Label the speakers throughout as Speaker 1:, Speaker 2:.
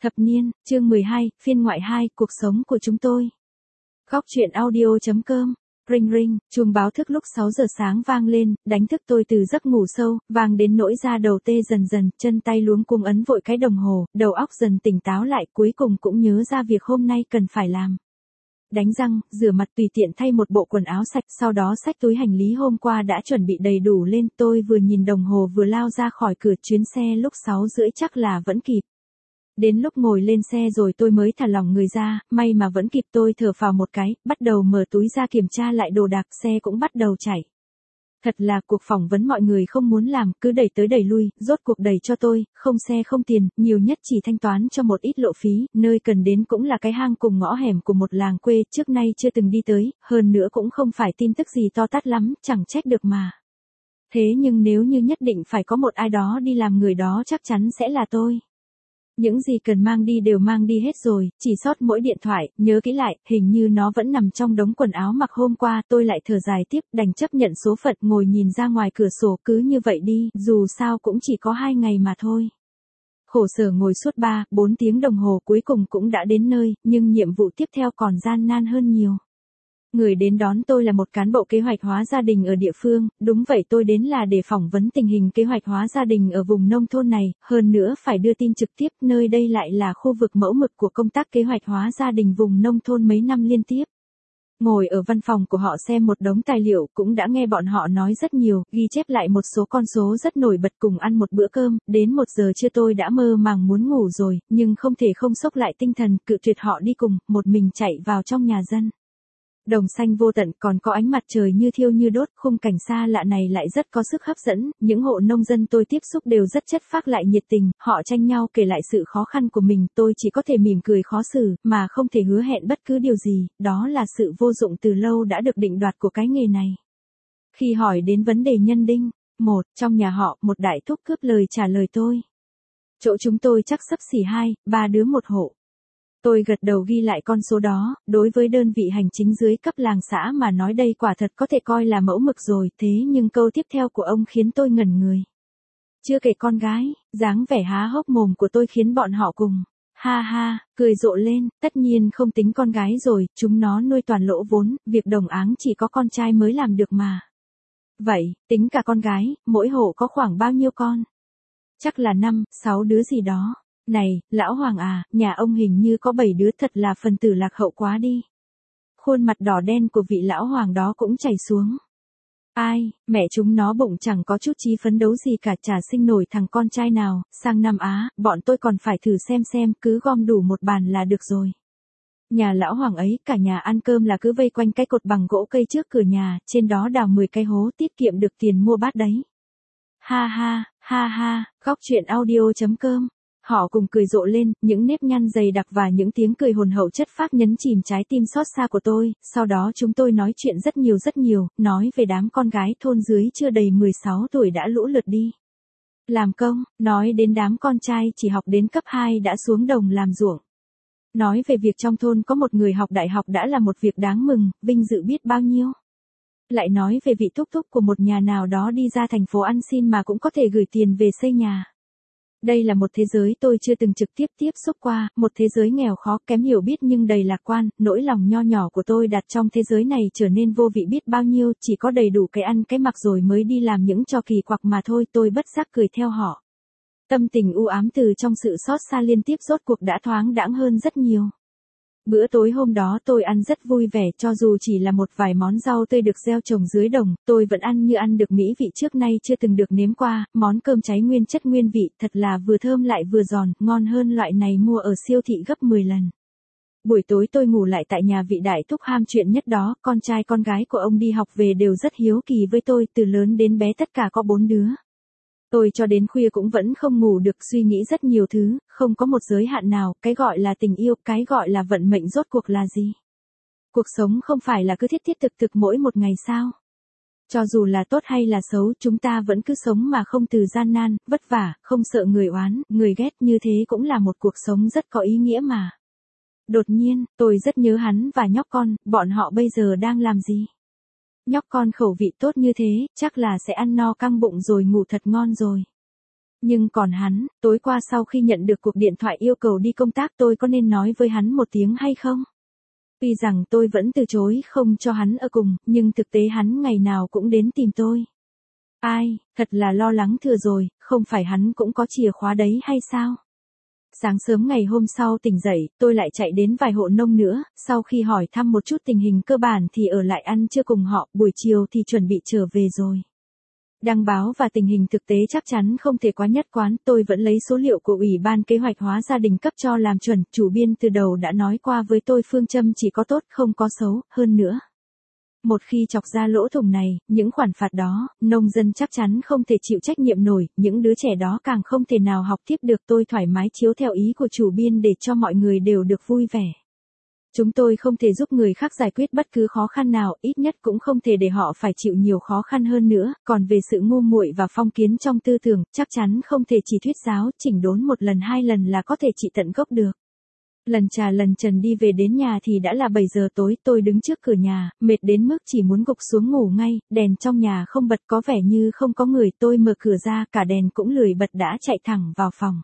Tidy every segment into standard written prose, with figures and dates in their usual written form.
Speaker 1: Thập niên, chương 12, phiên ngoại 2, cuộc sống của chúng tôi. Góc truyện audio.com. Ring ring, chuông báo thức lúc 6 giờ sáng vang lên, đánh thức tôi từ giấc ngủ sâu, vang đến nỗi da đầu tê dần dần, chân tay luống cuống ấn vội cái đồng hồ, đầu óc dần tỉnh táo lại, cuối cùng cũng nhớ ra việc hôm nay cần phải làm. Đánh răng, rửa mặt tùy tiện thay một bộ quần áo sạch, sau đó xách túi hành lý hôm qua đã chuẩn bị đầy đủ lên, tôi vừa nhìn đồng hồ vừa lao ra khỏi cửa, chuyến xe lúc 6 rưỡi chắc là vẫn kịp. Đến lúc ngồi lên xe rồi tôi mới thả lỏng người ra, may mà vẫn kịp, tôi thở phào một cái, bắt đầu mở túi ra kiểm tra lại đồ đạc, xe cũng bắt đầu chạy. Thật là cuộc phỏng vấn mọi người không muốn làm, cứ đẩy tới đẩy lui, rốt cuộc đẩy cho tôi, không xe không tiền, nhiều nhất chỉ thanh toán cho một ít lộ phí, nơi cần đến cũng là cái hang cùng ngõ hẻm của một làng quê, trước nay chưa từng đi tới, hơn nữa cũng không phải tin tức gì to tát lắm, chẳng trách được mà. Thế nhưng nếu như nhất định phải có một ai đó đi làm, người đó chắc chắn sẽ là tôi. Những gì cần mang đi đều mang đi hết rồi, chỉ sót mỗi điện thoại, nhớ kỹ lại, hình như nó vẫn nằm trong đống quần áo mặc hôm qua, tôi lại thở dài tiếp, đành chấp nhận số phận, ngồi nhìn ra ngoài cửa sổ, cứ như vậy đi, dù sao cũng chỉ có 2 ngày mà thôi. Khổ sở ngồi suốt 3-4 tiếng đồng hồ, cuối cùng cũng đã đến nơi, nhưng nhiệm vụ tiếp theo còn gian nan hơn nhiều. Người đến đón tôi là một cán bộ kế hoạch hóa gia đình ở địa phương, đúng vậy, tôi đến là để phỏng vấn tình hình kế hoạch hóa gia đình ở vùng nông thôn này, hơn nữa phải đưa tin trực tiếp, nơi đây lại là khu vực mẫu mực của công tác kế hoạch hóa gia đình vùng nông thôn mấy năm liên tiếp. Ngồi ở văn phòng của họ xem một đống tài liệu, cũng đã nghe bọn họ nói rất nhiều, ghi chép lại một số con số rất nổi bật, cùng ăn một bữa cơm, đến 1 giờ trưa tôi đã mơ màng muốn ngủ rồi, nhưng không thể không xốc lại tinh thần, cự tuyệt họ đi cùng, một mình chạy vào trong nhà dân. Đồng xanh vô tận, còn có ánh mặt trời như thiêu như đốt, khung cảnh xa lạ này lại rất có sức hấp dẫn, những hộ nông dân tôi tiếp xúc đều rất chất phác lại nhiệt tình, họ tranh nhau kể lại sự khó khăn của mình, tôi chỉ có thể mỉm cười khó xử, mà không thể hứa hẹn bất cứ điều gì, đó là sự vô dụng từ lâu đã được định đoạt của cái nghề này. Khi hỏi đến vấn đề nhân đinh, trong nhà họ, một đại thúc cướp lời trả lời tôi. Chỗ chúng tôi chắc xấp xỉ 2-3 đứa một hộ. Tôi gật đầu ghi lại con số đó, đối với đơn vị hành chính dưới cấp làng xã mà nói đây quả thật có thể coi là mẫu mực rồi, thế nhưng câu tiếp theo của ông khiến tôi ngẩn người. Chưa kể con gái, dáng vẻ há hốc mồm của tôi khiến bọn họ cùng, ha ha, cười rộ lên, tất nhiên không tính con gái rồi, chúng nó nuôi toàn lỗ vốn, việc đồng áng chỉ có con trai mới làm được mà. Vậy, tính cả con gái, mỗi hộ có khoảng bao nhiêu con? Chắc là 5-6 đứa gì đó. Này, lão Hoàng à, nhà ông hình như có 7 đứa, thật là phần tử lạc hậu quá đi. Khuôn mặt đỏ đen của vị lão Hoàng đó cũng chảy xuống. Ai, mẹ chúng nó bụng chẳng có chút chí phấn đấu gì cả, chả sinh nổi thằng con trai nào, sang năm Á, bọn tôi còn phải thử xem, cứ gom đủ một bàn là được rồi. Nhà lão Hoàng ấy, cả nhà ăn cơm là cứ vây quanh cái cột bằng gỗ cây trước cửa nhà, trên đó đào 10 cái hố, tiết kiệm được tiền mua bát đấy. Ha ha, góc truyện audio.com. Họ cùng cười rộ lên, những nếp nhăn dày đặc và những tiếng cười hồn hậu chất phác nhấn chìm trái tim xót xa của tôi, sau đó chúng tôi nói chuyện rất nhiều, nói về đám con gái thôn dưới chưa đầy 16 tuổi đã lũ lượt đi làm công, nói đến đám con trai chỉ học đến cấp 2 đã xuống đồng làm ruộng. Nói về việc trong thôn có một người học đại học đã là một việc đáng mừng, vinh dự biết bao nhiêu. Lại nói về vị thúc thúc của một nhà nào đó đi ra thành phố ăn xin mà cũng có thể gửi tiền về xây nhà. Đây là một thế giới tôi chưa từng trực tiếp tiếp xúc qua, một thế giới nghèo khó, kém hiểu biết nhưng đầy lạc quan, nỗi lòng nho nhỏ của tôi đặt trong thế giới này trở nên vô vị biết bao nhiêu, chỉ có đầy đủ cái ăn cái mặc rồi mới đi làm những trò kỳ quặc mà thôi, tôi bất giác cười theo họ. Tâm tình u ám từ trong sự xót xa liên tiếp rốt cuộc đã thoáng đãng hơn rất nhiều. Bữa tối hôm đó tôi ăn rất vui vẻ, cho dù chỉ là một vài món rau tươi được gieo trồng dưới đồng, tôi vẫn ăn như ăn được mỹ vị trước nay chưa từng được nếm qua, món cơm cháy nguyên chất nguyên vị, thật là vừa thơm lại vừa giòn, ngon hơn loại này mua ở siêu thị gấp 10 lần. Buổi tối tôi ngủ lại tại nhà vị đại thúc ham chuyện nhất đó, con trai con gái của ông đi học về đều rất hiếu kỳ với tôi, từ lớn đến bé tất cả có 4 đứa. Tôi cho đến khuya cũng vẫn không ngủ được, suy nghĩ rất nhiều thứ, không có một giới hạn nào, cái gọi là tình yêu, cái gọi là vận mệnh rốt cuộc là gì? Cuộc sống không phải là cứ thiết thực mỗi một ngày sao? Cho dù là tốt hay là xấu, chúng ta vẫn cứ sống mà không từ gian nan, vất vả, không sợ người oán, người ghét, như thế cũng là một cuộc sống rất có ý nghĩa mà. Đột nhiên, tôi rất nhớ hắn và nhóc con, bọn họ bây giờ đang làm gì? Nhóc con khẩu vị tốt như thế, chắc là sẽ ăn no căng bụng rồi ngủ thật ngon rồi. Nhưng còn hắn, tối qua sau khi nhận được cuộc điện thoại yêu cầu đi công tác tôi có nên nói với hắn một tiếng hay không? Tuy rằng tôi vẫn từ chối không cho hắn ở cùng, nhưng thực tế hắn ngày nào cũng đến tìm tôi. Ai, thật là lo lắng thừa rồi, không phải hắn cũng có chìa khóa đấy hay sao? Sáng sớm ngày hôm sau tỉnh dậy, tôi lại chạy đến vài hộ nông nữa, sau khi hỏi thăm một chút tình hình cơ bản thì ở lại ăn trưa cùng họ, buổi chiều thì chuẩn bị trở về rồi. Đăng báo và tình hình thực tế chắc chắn không thể quá nhất quán, tôi vẫn lấy số liệu của Ủy ban Kế hoạch hóa gia đình cấp cho làm chuẩn, chủ biên từ đầu đã nói qua với tôi phương châm chỉ có tốt không có xấu, hơn nữa. Một khi chọc ra lỗ thủng này, những khoản phạt đó, nông dân chắc chắn không thể chịu trách nhiệm nổi, những đứa trẻ đó càng không thể nào học tiếp được. Tôi thoải mái chiếu theo ý của chủ biên để cho mọi người đều được vui vẻ. Chúng tôi không thể giúp người khác giải quyết bất cứ khó khăn nào, ít nhất cũng không thể để họ phải chịu nhiều khó khăn hơn nữa, còn về sự ngu muội và phong kiến trong tư tưởng, chắc chắn không thể chỉ thuyết giáo, chỉnh đốn một lần hai lần là có thể trị tận gốc được. Lần trà lần trần đi về đến nhà thì đã là 7 giờ tối, tôi đứng trước cửa nhà, mệt đến mức chỉ muốn gục xuống ngủ ngay, đèn trong nhà không bật có vẻ như không có người, tôi mở cửa ra, cả đèn cũng lười bật đã chạy thẳng vào phòng.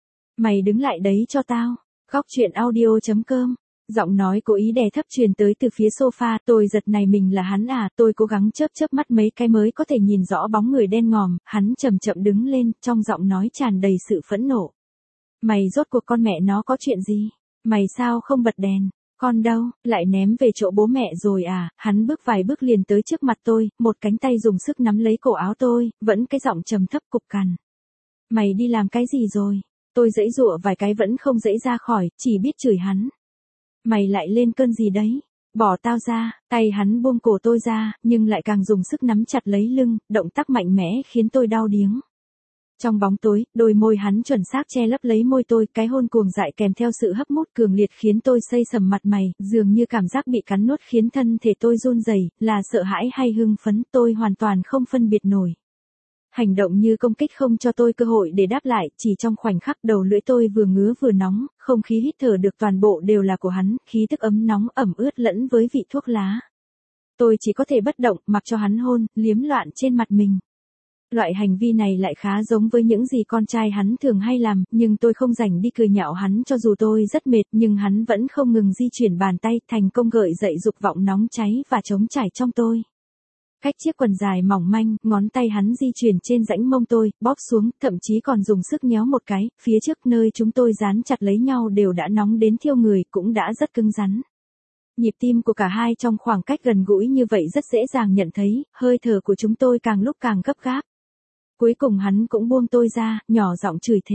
Speaker 1: Mày đứng lại đấy cho tao. Góc chuyện audio.com. Giọng nói cố ý đè thấp truyền tới từ phía sofa, tôi giật này mình là hắn à, tôi cố gắng chớp mắt mấy cái mới có thể nhìn rõ bóng người đen ngòm, hắn chậm chậm đứng lên, trong giọng nói tràn đầy sự phẫn nộ. Mày rốt cuộc con mẹ nó có chuyện gì? Mày sao không bật đèn? Con đâu, lại ném về chỗ bố mẹ rồi à? Hắn bước vài bước liền tới trước mặt tôi, một cánh tay dùng sức nắm lấy cổ áo tôi, vẫn cái giọng trầm thấp cục cằn. Mày đi làm cái gì rồi? Tôi giãy giụa vài cái vẫn không giãy ra khỏi, chỉ biết chửi hắn. Mày lại lên cơn gì đấy? Bỏ tao ra. Tay hắn buông cổ tôi ra, nhưng lại càng dùng sức nắm chặt lấy lưng, động tác mạnh mẽ khiến tôi đau điếng. Trong bóng tối, đôi môi hắn chuẩn xác che lấp lấy môi tôi, cái hôn cuồng dại kèm theo sự hấp mút cường liệt khiến tôi xây sầm mặt mày, dường như cảm giác bị cắn nuốt khiến thân thể tôi run rẩy, là sợ hãi hay hưng phấn, tôi hoàn toàn không phân biệt nổi. Hành động như công kích không cho tôi cơ hội để đáp lại, chỉ trong khoảnh khắc đầu lưỡi tôi vừa ngứa vừa nóng, không khí hít thở được toàn bộ đều là của hắn, khí tức ấm nóng ẩm ướt lẫn với vị thuốc lá. Tôi chỉ có thể bất động, mặc cho hắn hôn, liếm loạn trên mặt mình. Loại hành vi này lại khá giống với những gì con trai hắn thường hay làm, nhưng tôi không rảnh đi cười nhạo hắn cho dù tôi rất mệt, nhưng hắn vẫn không ngừng di chuyển bàn tay, thành công gợi dậy dục vọng nóng cháy và trống trải trong tôi. Cách chiếc quần dài mỏng manh, ngón tay hắn di chuyển trên rãnh mông tôi, bóp xuống, thậm chí còn dùng sức nhéo một cái, phía trước nơi chúng tôi dán chặt lấy nhau đều đã nóng đến thiêu người, cũng đã rất cứng rắn. Nhịp tim của cả hai trong khoảng cách gần gũi như vậy rất dễ dàng nhận thấy, hơi thở của chúng tôi càng lúc càng gấp gáp. Cuối cùng hắn cũng buông tôi ra, nhỏ giọng chửi thề.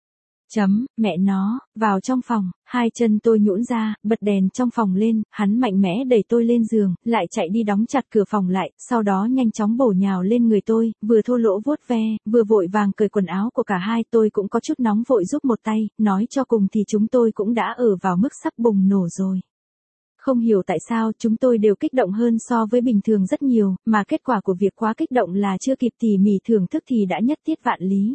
Speaker 1: Mẹ nó, vào trong phòng, hai chân tôi nhũn ra, bật đèn trong phòng lên, hắn mạnh mẽ đẩy tôi lên giường, lại chạy đi đóng chặt cửa phòng lại, sau đó nhanh chóng bổ nhào lên người tôi, vừa thô lỗ vuốt ve, vừa vội vàng cởi quần áo của cả hai, tôi cũng có chút nóng vội giúp một tay, nói cho cùng thì chúng tôi cũng đã ở vào mức sắp bùng nổ rồi. Không hiểu tại sao chúng tôi đều kích động hơn so với bình thường rất nhiều, mà kết quả của việc quá kích động là chưa kịp tỉ mỉ thưởng thức thì đã nhất tiết vạn lý.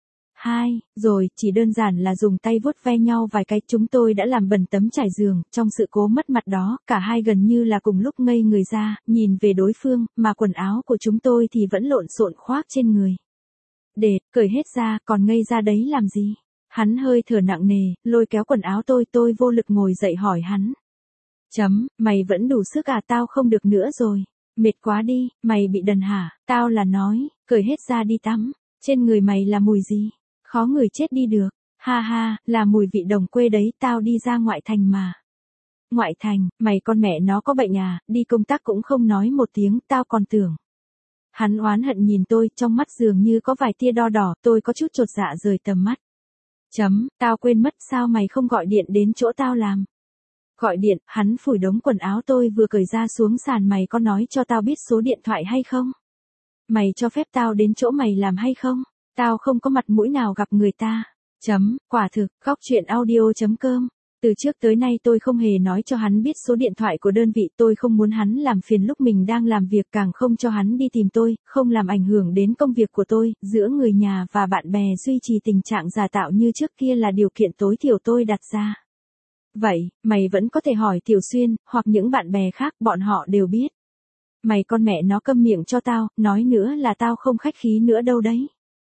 Speaker 1: Rồi, chỉ đơn giản là dùng tay vuốt ve nhau vài cái, chúng tôi đã làm bẩn tấm trải giường, trong sự cố mất mặt đó, cả hai gần như là cùng lúc ngây người ra, nhìn về đối phương, mà quần áo của chúng tôi thì vẫn lộn xộn khoác trên người. Cởi hết ra, còn ngây ra đấy làm gì? Hắn hơi thở nặng nề, lôi kéo quần áo tôi vô lực ngồi dậy hỏi hắn. Mày vẫn đủ sức à? Tao không được nữa rồi. Mệt quá đi, mày bị đần hả? Tao là nói, cởi hết ra đi tắm. Trên người mày là mùi gì? Khó người chết đi được. Ha, là mùi vị đồng quê đấy, tao đi ra ngoại thành mà. Ngoại thành, mày con mẹ nó có bệnh à, đi công tác cũng không nói một tiếng, tao còn tưởng. Hắn oán hận nhìn tôi, trong mắt dường như có vài tia đo đỏ, tôi có chút chột dạ rời tầm mắt. Tao quên mất, sao mày không gọi điện đến chỗ tao làm? Gọi điện, hắn phủi đống quần áo tôi vừa cởi ra xuống sàn, mày có nói cho tao biết số điện thoại hay không? Mày cho phép tao đến chỗ mày làm hay không? Tao không có mặt mũi nào gặp người ta. Quả thực, góc chuyện audio.com. Từ trước tới nay tôi không hề nói cho hắn biết số điện thoại của đơn vị, tôi không muốn hắn làm phiền lúc mình đang làm việc, càng không cho hắn đi tìm tôi, không làm ảnh hưởng đến công việc của tôi, giữa người nhà và bạn bè duy trì tình trạng giả tạo như trước kia là điều kiện tối thiểu tôi đặt ra. Vậy, mày vẫn có thể hỏi Tiểu Xuyên, hoặc những bạn bè khác, bọn họ đều biết. Mày con mẹ nó câm miệng cho tao, nói nữa là tao không khách khí nữa đâu đấy.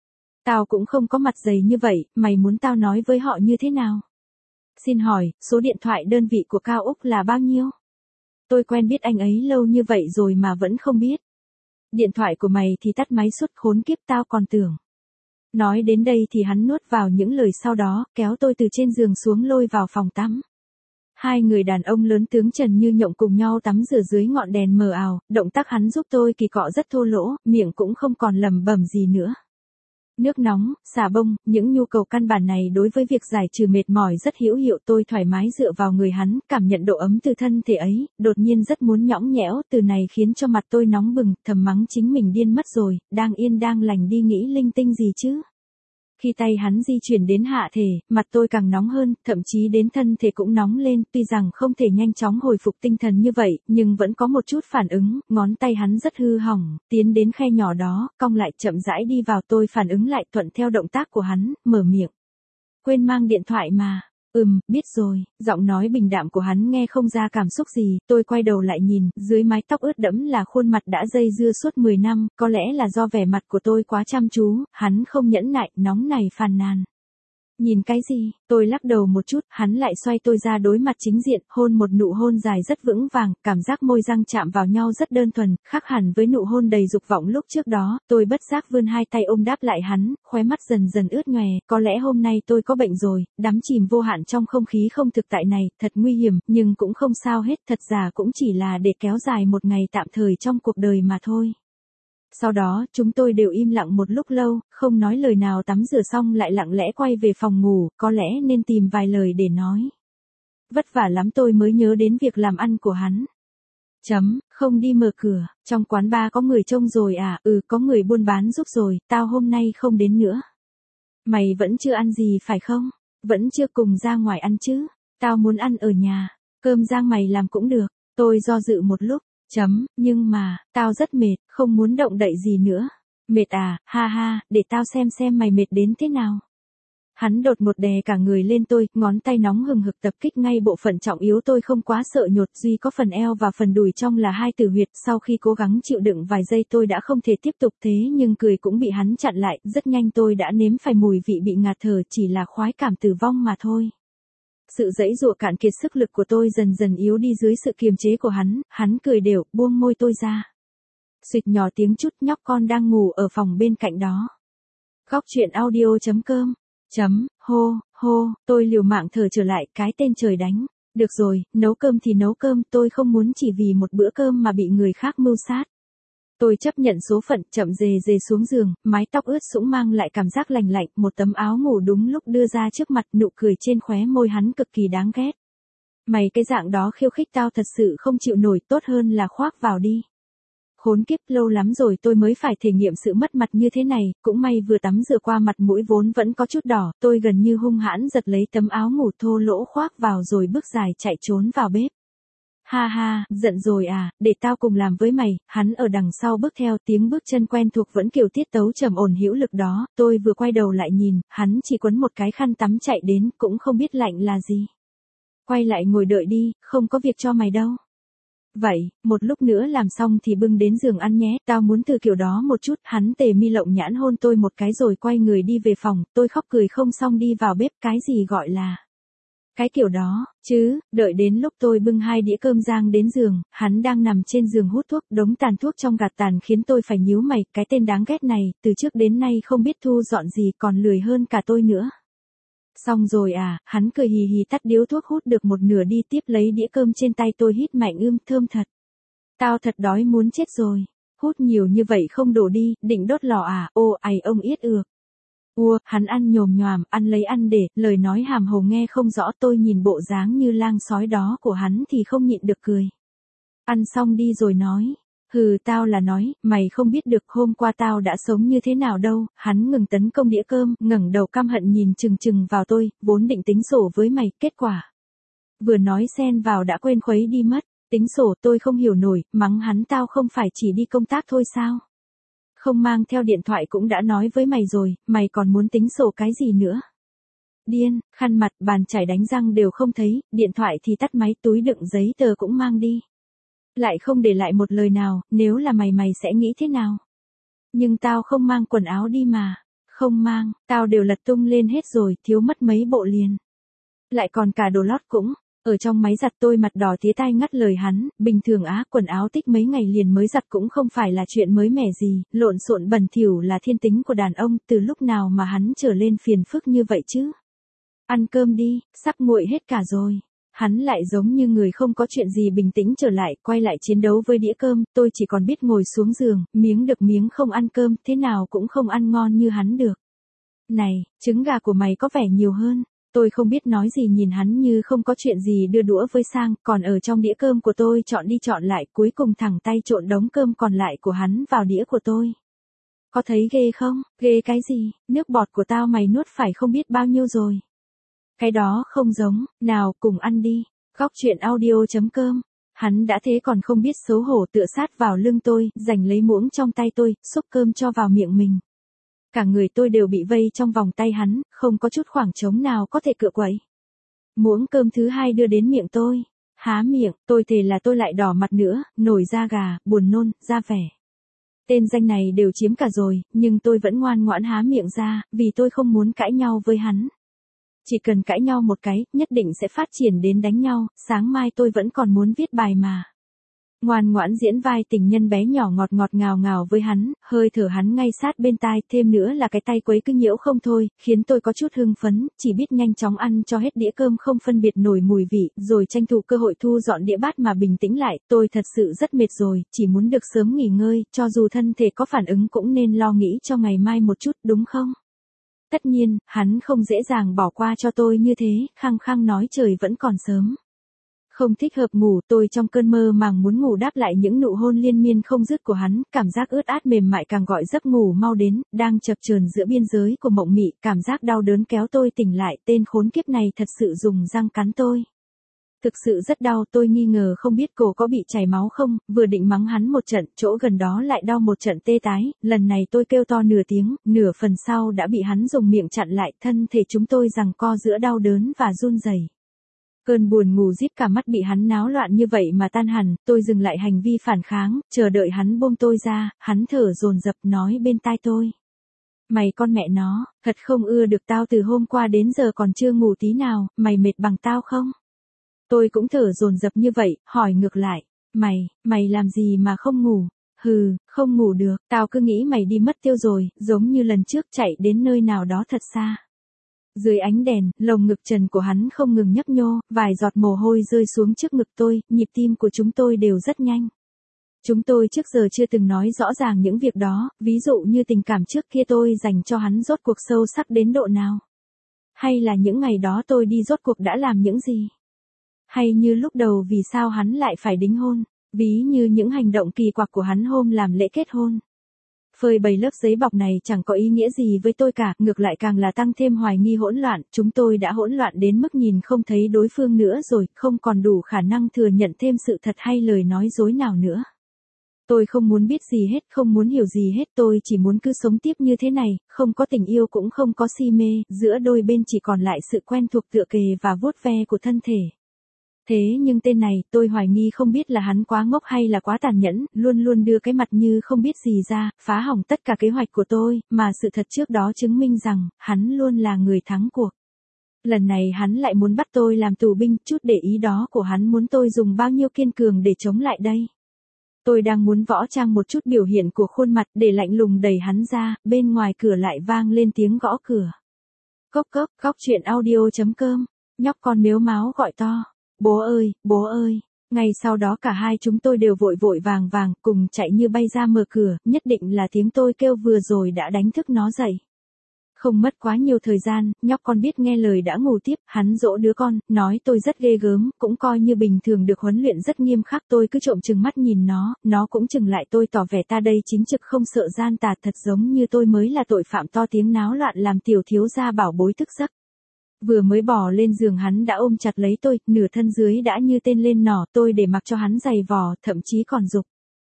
Speaker 1: Tao cũng không có mặt dày như vậy, mày muốn tao nói với họ như thế nào? Xin hỏi, số điện thoại đơn vị của Cao Úc là bao nhiêu? Tôi quen biết anh ấy lâu như vậy rồi mà vẫn không biết. Điện thoại của mày thì tắt máy suốt, khốn kiếp, tao còn tưởng. Nói đến đây thì hắn nuốt vào những lời sau đó, kéo tôi từ trên giường xuống lôi vào phòng tắm. Hai người đàn ông lớn tướng Trần Như Nhộng cùng nhau tắm rửa dưới ngọn đèn mờ ảo, động tác hắn giúp tôi kỳ cọ rất thô lỗ, miệng cũng không còn lẩm bẩm gì nữa. Nước nóng, xà bông, những nhu cầu căn bản này đối với việc giải trừ mệt mỏi rất hữu hiệu. Tôi thoải mái dựa vào người hắn, cảm nhận độ ấm từ thân thể ấy, đột nhiên rất muốn nhõng nhẽo, từ này khiến cho mặt tôi nóng bừng, thầm mắng chính mình điên mất rồi, đang yên đang lành đi nghĩ linh tinh gì chứ. Khi tay hắn di chuyển đến hạ thể, mặt tôi càng nóng hơn, thậm chí đến thân thể cũng nóng lên, tuy rằng không thể nhanh chóng hồi phục tinh thần như vậy, nhưng vẫn có một chút phản ứng, ngón tay hắn rất hư hỏng, tiến đến khe nhỏ đó, cong lại chậm rãi đi vào, tôi phản ứng lại thuận theo động tác của hắn, mở miệng. Quên mang điện thoại mà. Biết rồi, giọng nói bình đạm của hắn nghe không ra cảm xúc gì, tôi quay đầu lại nhìn, dưới mái tóc ướt đẫm là khuôn mặt đã dây dưa suốt 10 năm, có lẽ là do vẻ mặt của tôi quá chăm chú, hắn không nhẫn nại, nóng này phàn nàn. Nhìn cái gì, tôi lắc đầu một chút, hắn lại xoay tôi ra đối mặt chính diện, hôn một nụ hôn dài rất vững vàng, cảm giác môi răng chạm vào nhau rất đơn thuần, khác hẳn với nụ hôn đầy dục vọng lúc trước đó, tôi bất giác vươn hai tay ôm đáp lại hắn, khóe mắt dần dần ướt nhòe, có lẽ hôm nay tôi có bệnh rồi, đắm chìm vô hạn trong không khí không thực tại này, thật nguy hiểm, nhưng cũng không sao hết, thật ra cũng chỉ là để kéo dài một ngày tạm thời trong cuộc đời mà thôi. Sau đó, chúng tôi đều im lặng một lúc lâu, không nói lời nào, tắm rửa xong lại lặng lẽ quay về phòng ngủ, có lẽ nên tìm vài lời để nói. Vất vả lắm tôi mới nhớ đến việc làm ăn của hắn. Không đi mở cửa, trong quán bar có người trông rồi à, có người buôn bán giúp rồi, tao hôm nay không đến nữa. Mày vẫn chưa ăn gì phải không? Vẫn chưa cùng ra ngoài ăn chứ? Tao muốn ăn ở nhà, cơm rang mày làm cũng được, tôi do dự một lúc. Nhưng mà, tao rất mệt, không muốn động đậy gì nữa. Mệt à, ha ha, để tao xem mày mệt đến thế nào. Hắn đột ngột đè cả người lên tôi, ngón tay nóng hừng hực tập kích ngay bộ phận trọng yếu tôi không quá sợ nhột, duy có phần eo và phần đùi trong là hai tử huyệt. Sau khi cố gắng chịu đựng vài giây tôi đã không thể tiếp tục, thế nhưng cười cũng bị hắn chặn lại, rất nhanh tôi đã nếm phải mùi vị bị ngạt thở, chỉ là khoái cảm tử vong mà thôi. Sự giãy giụa cạn kiệt sức lực của tôi dần dần yếu đi dưới sự kiềm chế của hắn cười đều, buông môi tôi ra. Xụt nhỏ tiếng chút, nhóc con đang ngủ ở phòng bên cạnh đó. Góc truyện audio.com. Hô, tôi liều mạng thở trở lại, cái tên trời đánh. Được rồi, nấu cơm thì nấu cơm, tôi không muốn chỉ vì một bữa cơm mà bị người khác mưu sát. Tôi chấp nhận số phận, chậm rề xuống giường, mái tóc ướt sũng mang lại cảm giác lành lạnh, một tấm áo ngủ đúng lúc đưa ra trước mặt, nụ cười trên khóe môi hắn cực kỳ đáng ghét. Mày cái dạng đó khiêu khích tao thật sự không chịu nổi, tốt hơn là khoác vào đi. Khốn kiếp, lâu lắm rồi tôi mới phải thể nghiệm sự mất mặt như thế này, cũng may vừa tắm rửa qua mặt mũi vốn vẫn có chút đỏ, tôi gần như hung hãn giật lấy tấm áo ngủ thô lỗ khoác vào rồi bước dài chạy trốn vào bếp. Ha, giận rồi à, để tao cùng làm với mày, hắn ở đằng sau bước theo, tiếng bước chân quen thuộc vẫn kiểu tiết tấu trầm ổn hữu lực đó, tôi vừa quay đầu lại nhìn, hắn chỉ quấn một cái khăn tắm chạy đến, cũng không biết lạnh là gì. Quay lại ngồi đợi đi, không có việc cho mày đâu. Vậy, một lúc nữa làm xong thì bưng đến giường ăn nhé, tao muốn từ kiểu đó một chút, hắn tề mi lộng nhãn hôn tôi một cái rồi quay người đi về phòng, tôi khóc cười không xong đi vào bếp, cái gì gọi là cái kiểu đó, chứ, đợi đến lúc tôi bưng 2 đĩa cơm rang đến giường, hắn đang nằm trên giường hút thuốc, đống tàn thuốc trong gạt tàn khiến tôi phải nhíu mày, cái tên đáng ghét này, từ trước đến nay không biết thu dọn gì còn lười hơn cả tôi nữa. Xong rồi à, hắn cười hì hì tắt điếu thuốc hút được một nửa đi tiếp lấy đĩa cơm trên tay tôi hít mạnh thơm thật. Tao thật đói muốn chết rồi, hút nhiều như vậy không đổ đi, định đốt lò à, ông yết ược. Hắn ăn nhồm nhoàm, ăn lấy ăn để, lời nói hàm hồ nghe không rõ, tôi nhìn bộ dáng như lang sói đó của hắn thì không nhịn được cười. Ăn xong đi rồi nói. Tao là nói, mày không biết được hôm qua tao đã sống như thế nào đâu, hắn ngừng tấn công đĩa cơm, ngẩng đầu căm hận nhìn chừng vào tôi, vốn định tính sổ với mày, kết quả. Vừa nói xen vào đã quên khuấy đi mất, tính sổ tôi không hiểu nổi, mắng hắn tao không phải chỉ đi công tác thôi sao? Không mang theo điện thoại cũng đã nói với mày rồi, mày còn muốn tính sổ cái gì nữa? Điên, khăn mặt, bàn chải đánh răng đều không thấy, điện thoại thì tắt máy, túi đựng giấy tờ cũng mang đi. Lại không để lại một lời nào, nếu là mày sẽ nghĩ thế nào? Nhưng tao không mang quần áo đi mà. Không mang, tao đều lật tung lên hết rồi, thiếu mất mấy bộ liền. Lại còn cả đồ lót cũng. Ở trong máy giặt tôi mặt đỏ tía tai ngắt lời hắn, bình thường á, quần áo tích mấy ngày liền mới giặt cũng không phải là chuyện mới mẻ gì, lộn xộn bẩn thỉu là thiên tính của đàn ông, từ lúc nào mà hắn trở lên phiền phức như vậy chứ? Ăn cơm đi, sắp nguội hết cả rồi. Hắn lại giống như người không có chuyện gì bình tĩnh trở lại, quay lại chiến đấu với đĩa cơm, tôi chỉ còn biết ngồi xuống giường, miếng được miếng không ăn cơm, thế nào cũng không ăn ngon như hắn được. Này, trứng gà của mày có vẻ nhiều hơn. Tôi không biết nói gì nhìn hắn như không có chuyện gì đưa đũa với sang, còn ở trong đĩa cơm của tôi chọn đi chọn lại, cuối cùng thẳng tay trộn đống cơm còn lại của hắn vào đĩa của tôi. Có thấy ghê không? Ghê cái gì? Nước bọt của tao mày nuốt phải không biết bao nhiêu rồi. Cái đó không giống, nào cùng ăn đi. Góc chuyện audio.com. Hắn đã thế còn không biết xấu hổ tựa sát vào lưng tôi, giành lấy muỗng trong tay tôi, xúc cơm cho vào miệng mình. Cả người tôi đều bị vây trong vòng tay hắn, không có chút khoảng trống nào có thể cựa quậy. Muỗng cơm thứ hai đưa đến miệng tôi. Há miệng, tôi thề là tôi lại đỏ mặt nữa, nổi da gà, buồn nôn, da vẻ. Tên danh này đều chiếm cả rồi, nhưng tôi vẫn ngoan ngoãn há miệng ra, vì tôi không muốn cãi nhau với hắn. Chỉ cần cãi nhau một cái, nhất định sẽ phát triển đến đánh nhau, sáng mai tôi vẫn còn muốn viết bài mà. Ngoan ngoãn diễn vai tình nhân bé nhỏ ngọt ngọt ngào ngào với hắn, hơi thở hắn ngay sát bên tai, thêm nữa là cái tay quấy cứ nhiễu không thôi, khiến tôi có chút hưng phấn, chỉ biết nhanh chóng ăn cho hết đĩa cơm không phân biệt nổi mùi vị, rồi tranh thủ cơ hội thu dọn đĩa bát mà bình tĩnh lại, tôi thật sự rất mệt rồi, chỉ muốn được sớm nghỉ ngơi, cho dù thân thể có phản ứng cũng nên lo nghĩ cho ngày mai một chút, đúng không? Tất nhiên, hắn không dễ dàng bỏ qua cho tôi như thế, khăng khăng nói trời vẫn còn sớm. Không thích hợp ngủ, tôi trong cơn mơ màng muốn ngủ đáp lại những nụ hôn liên miên không dứt của hắn, cảm giác ướt át mềm mại càng gọi giấc ngủ mau đến, đang chập chờn giữa biên giới của mộng mị, cảm giác đau đớn kéo tôi tỉnh lại, tên khốn kiếp này thật sự dùng răng cắn tôi. Thực sự rất đau, tôi nghi ngờ không biết cổ có bị chảy máu không, vừa định mắng hắn một trận, chỗ gần đó lại đau một trận tê tái, lần này tôi kêu to nửa tiếng, nửa phần sau đã bị hắn dùng miệng chặn lại, thân thể chúng tôi giằng co giữa đau đớn và run rẩy. Cơn buồn ngủ díp cả mắt bị hắn náo loạn như vậy mà tan hẳn, tôi dừng lại hành vi phản kháng, chờ đợi hắn buông tôi ra, hắn thở dồn dập nói bên tai tôi. Mày con mẹ nó, thật không ưa được tao từ hôm qua đến giờ còn chưa ngủ tí nào, mày mệt bằng tao không? Tôi cũng thở dồn dập như vậy, hỏi ngược lại, mày làm gì mà không ngủ? Hừ, không ngủ được, tao cứ nghĩ mày đi mất tiêu rồi, giống như lần trước chạy đến nơi nào đó thật xa. Dưới ánh đèn, lồng ngực trần của hắn không ngừng nhấp nhô, vài giọt mồ hôi rơi xuống trước ngực tôi, nhịp tim của chúng tôi đều rất nhanh. Chúng tôi trước giờ chưa từng nói rõ ràng những việc đó, ví dụ như tình cảm trước kia tôi dành cho hắn rốt cuộc sâu sắc đến độ nào. Hay là những ngày đó tôi đi rốt cuộc đã làm những gì. Hay như lúc đầu vì sao hắn lại phải đính hôn, ví như những hành động kỳ quặc của hắn hôm làm lễ kết hôn. Phơi bày lớp giấy bọc này chẳng có ý nghĩa gì với tôi cả, ngược lại càng là tăng thêm hoài nghi hỗn loạn, chúng tôi đã hỗn loạn đến mức nhìn không thấy đối phương nữa rồi, không còn đủ khả năng thừa nhận thêm sự thật hay lời nói dối nào nữa. Tôi không muốn biết gì hết, không muốn hiểu gì hết, tôi chỉ muốn cứ sống tiếp như thế này, không có tình yêu cũng không có si mê, giữa đôi bên chỉ còn lại sự quen thuộc tựa kề và vuốt ve của thân thể. Thế nhưng tên này, tôi hoài nghi không biết là hắn quá ngốc hay là quá tàn nhẫn, luôn luôn đưa cái mặt như không biết gì ra, phá hỏng tất cả kế hoạch của tôi, mà sự thật trước đó chứng minh rằng, hắn luôn là người thắng cuộc. Lần này hắn lại muốn bắt tôi làm tù binh, chút để ý đó của hắn muốn tôi dùng bao nhiêu kiên cường để chống lại đây. Tôi đang muốn võ trang một chút biểu hiện của khuôn mặt để lạnh lùng đẩy hắn ra, bên ngoài cửa lại vang lên tiếng gõ cửa. Cốc cốc, góc chuyện audio.com, nhóc con mếu máo gọi to. Bố ơi, ngay sau đó cả hai chúng tôi đều vội vội vàng vàng, cùng chạy như bay ra mở cửa, nhất định là tiếng tôi kêu vừa rồi đã đánh thức nó dậy. Không mất quá nhiều thời gian, nhóc con biết nghe lời đã ngủ tiếp, hắn dỗ đứa con, nói tôi rất ghê gớm, cũng coi như bình thường được huấn luyện rất nghiêm khắc, tôi cứ trộm chừng mắt nhìn nó cũng chừng lại tôi tỏ vẻ ta đây chính trực không sợ gian tà, thật giống như tôi mới là tội phạm to tiếng náo loạn làm tiểu thiếu gia bảo bối thức giấc. Vừa mới bỏ lên giường hắn đã ôm chặt lấy tôi, nửa thân dưới đã như tên lên nỏ, tôi để mặc cho hắn giày vò, thậm chí còn giục.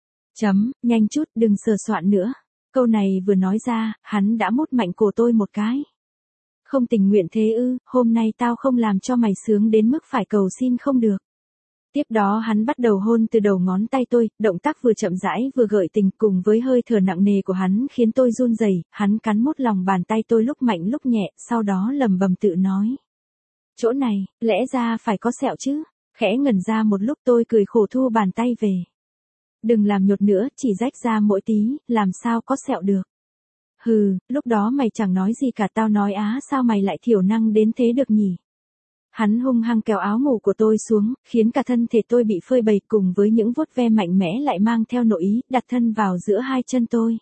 Speaker 1: Nhanh chút, đừng sờ soạn nữa. Câu này vừa nói ra, hắn đã mút mạnh cổ tôi một cái. Không tình nguyện thế ư, hôm nay tao không làm cho mày sướng đến mức phải cầu xin không được. Tiếp đó hắn bắt đầu hôn từ đầu ngón tay tôi, động tác vừa chậm rãi vừa gợi tình cùng với hơi thở nặng nề của hắn khiến tôi run rẩy. Hắn cắn mút lòng bàn tay tôi lúc mạnh lúc nhẹ, sau đó lẩm bẩm tự nói. Chỗ này, lẽ ra phải có sẹo chứ? Khẽ ngẩn ra một lúc tôi cười khổ thu bàn tay về. Đừng làm nhột nữa, chỉ rách ra mỗi tí, làm sao có sẹo được. Hừ, lúc đó mày chẳng nói gì cả, tao nói á sao mày lại thiểu năng đến thế được nhỉ? Hắn hung hăng kéo áo ngủ của tôi xuống, khiến cả thân thể tôi bị phơi bày cùng với những vuốt ve mạnh mẽ lại mang theo nội ý, đặt thân vào giữa hai chân tôi.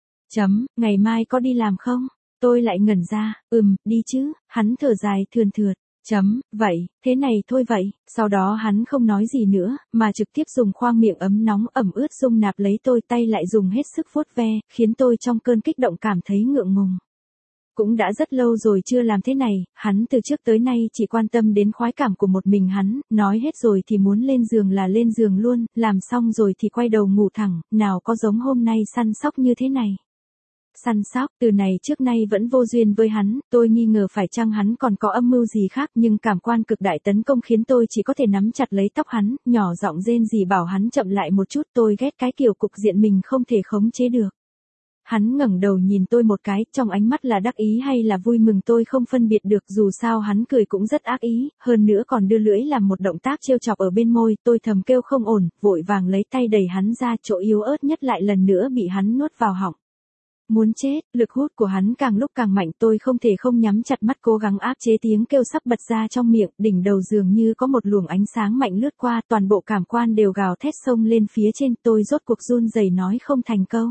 Speaker 1: Ngày mai có đi làm không? Tôi lại ngẩn ra, đi chứ, hắn thở dài thườn thượt. Vậy, thế này thôi vậy, sau đó hắn không nói gì nữa, mà trực tiếp dùng khoang miệng ấm nóng ẩm ướt dung nạp lấy tôi, tay lại dùng hết sức vuốt ve, khiến tôi trong cơn kích động cảm thấy ngượng ngùng. Cũng đã rất lâu rồi chưa làm thế này, hắn từ trước tới nay chỉ quan tâm đến khoái cảm của một mình hắn, nói hết rồi thì muốn lên giường là lên giường luôn, làm xong rồi thì quay đầu ngủ thẳng, nào có giống hôm nay săn sóc như thế này. Săn sóc, từ này trước nay vẫn vô duyên với hắn, tôi nghi ngờ phải chăng hắn còn có âm mưu gì khác, nhưng cảm quan cực đại tấn công khiến tôi chỉ có thể nắm chặt lấy tóc hắn, nhỏ giọng rên rỉ bảo hắn chậm lại một chút, tôi ghét cái kiểu cục diện mình không thể khống chế được. Hắn ngẩng đầu nhìn tôi một cái, trong ánh mắt là đắc ý hay là vui mừng tôi không phân biệt được, dù sao hắn cười cũng rất ác ý, hơn nữa còn đưa lưỡi làm một động tác trêu chọc ở bên môi, tôi thầm kêu không ổn, vội vàng lấy tay đẩy hắn ra, chỗ yếu ớt nhất lại lần nữa bị hắn nuốt vào họng. Muốn chết, lực hút của hắn càng lúc càng mạnh, tôi không thể không nhắm chặt mắt cố gắng áp chế tiếng kêu sắp bật ra trong miệng, đỉnh đầu dường như có một luồng ánh sáng mạnh lướt qua, toàn bộ cảm quan đều gào thét xông lên phía trên, tôi rốt cuộc run rẩy nói không thành câu.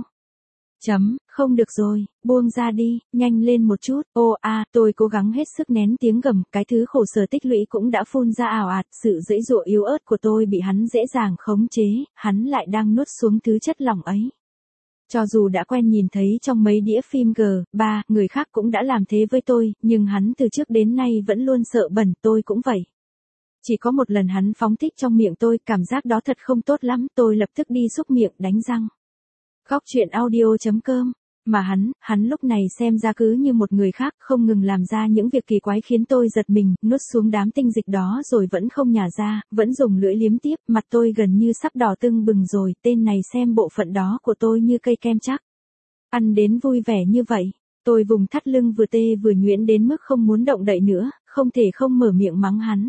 Speaker 1: Không được rồi, buông ra đi, nhanh lên một chút, tôi cố gắng hết sức nén tiếng gầm, cái thứ khổ sở tích lũy cũng đã phun ra ào ạt, sự giãy giụa yếu ớt của tôi bị hắn dễ dàng khống chế, hắn lại đang nuốt xuống thứ chất lỏng ấy. Cho dù đã quen nhìn thấy trong mấy đĩa phim G3, người khác cũng đã làm thế với tôi, nhưng hắn từ trước đến nay vẫn luôn sợ bẩn, tôi cũng vậy. Chỉ có một lần hắn phóng thích trong miệng tôi, cảm giác đó thật không tốt lắm, tôi lập tức đi xúc miệng đánh răng. Góc truyện audio.com. Mà hắn lúc này xem ra cứ như một người khác, không ngừng làm ra những việc kỳ quái khiến tôi giật mình, nuốt xuống đám tinh dịch đó rồi vẫn không nhả ra, vẫn dùng lưỡi liếm tiếp, mặt tôi gần như sắp đỏ tưng bừng rồi, tên này xem bộ phận đó của tôi như cây kem chắc. Ăn đến vui vẻ như vậy, tôi vùng thắt lưng vừa tê vừa nhuyễn đến mức không muốn động đậy nữa, không thể không mở miệng mắng hắn.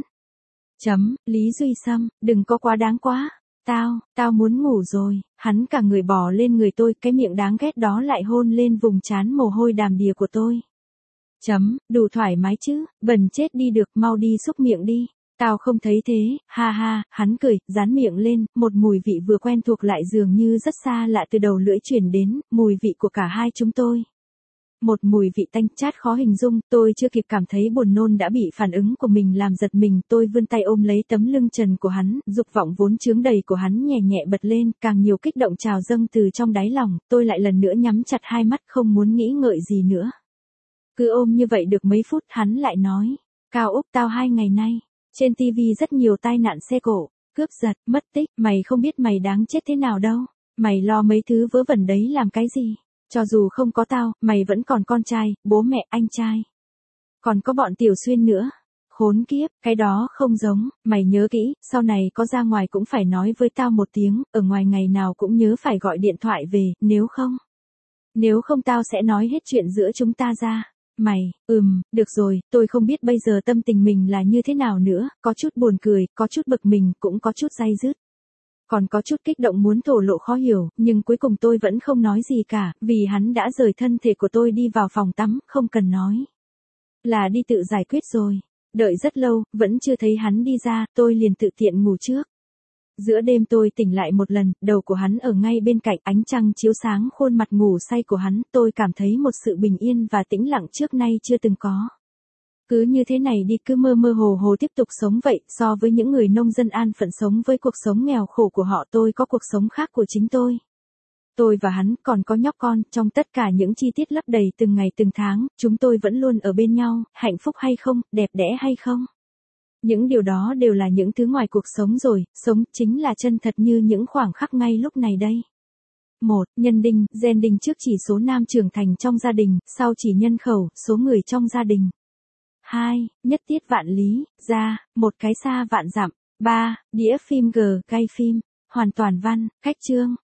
Speaker 1: Lý Duy Sâm, đừng có quá đáng quá. Tao muốn ngủ rồi, hắn cả người bò lên người tôi, cái miệng đáng ghét đó lại hôn lên vùng trán mồ hôi đàm đìa của tôi. Đủ thoải mái chứ, bẩn chết đi được, mau đi xúc miệng đi. Tao không thấy thế, ha ha, hắn cười, dán miệng lên, một mùi vị vừa quen thuộc lại dường như rất xa lạ từ đầu lưỡi truyền đến, mùi vị của cả hai chúng tôi. Một mùi vị tanh chát khó hình dung, tôi chưa kịp cảm thấy buồn nôn đã bị phản ứng của mình làm giật mình, tôi vươn tay ôm lấy tấm lưng trần của hắn, dục vọng vốn chướng đầy của hắn nhẹ nhẹ bật lên, càng nhiều kích động trào dâng từ trong đáy lòng, tôi lại lần nữa nhắm chặt hai mắt không muốn nghĩ ngợi gì nữa. Cứ ôm như vậy được mấy phút, hắn lại nói, Cao Úc, tao 2 ngày nay, trên TV rất nhiều tai nạn xe cộ, cướp giật, mất tích, mày không biết mày đáng chết thế nào đâu, mày lo mấy thứ vớ vẩn đấy làm cái gì? Cho dù không có tao, mày vẫn còn con trai, bố mẹ, anh trai. Còn có bọn Tiểu Xuyên nữa. Khốn kiếp, cái đó không giống, mày nhớ kỹ, sau này có ra ngoài cũng phải nói với tao một tiếng, ở ngoài ngày nào cũng nhớ phải gọi điện thoại về, nếu không tao sẽ nói hết chuyện giữa chúng ta ra. Mày, được rồi, tôi không biết bây giờ tâm tình mình là như thế nào nữa, có chút buồn cười, có chút bực mình, cũng có chút day dứt. Còn có chút kích động muốn thổ lộ khó hiểu, nhưng cuối cùng tôi vẫn không nói gì cả, vì hắn đã rời thân thể của tôi đi vào phòng tắm, không cần nói. Là đi tự giải quyết rồi. Đợi rất lâu, vẫn chưa thấy hắn đi ra, tôi liền tự tiện ngủ trước. Giữa đêm tôi tỉnh lại một lần, đầu của hắn ở ngay bên cạnh, ánh trăng chiếu sáng khuôn mặt ngủ say của hắn, tôi cảm thấy một sự bình yên và tĩnh lặng trước nay chưa từng có. Cứ như thế này đi, cứ mơ mơ hồ hồ tiếp tục sống vậy, so với những người nông dân an phận sống với cuộc sống nghèo khổ của họ, tôi có cuộc sống khác của chính tôi. Tôi và hắn còn có nhóc con, trong tất cả những chi tiết lấp đầy từng ngày từng tháng, chúng tôi vẫn luôn ở bên nhau, hạnh phúc hay không, đẹp đẽ hay không. Những điều đó đều là những thứ ngoài cuộc sống rồi, sống chính là chân thật như những khoảng khắc ngay lúc này đây. 1. Nhân đinh, gen đinh trước chỉ số nam trưởng thành trong gia đình, sau chỉ nhân khẩu, số người trong gia đình. 2. Nhất tiết vạn lý, ra, một cái xa vạn dặm. 3. Đĩa phim G, cay phim. Hoàn toàn văn, cách chương.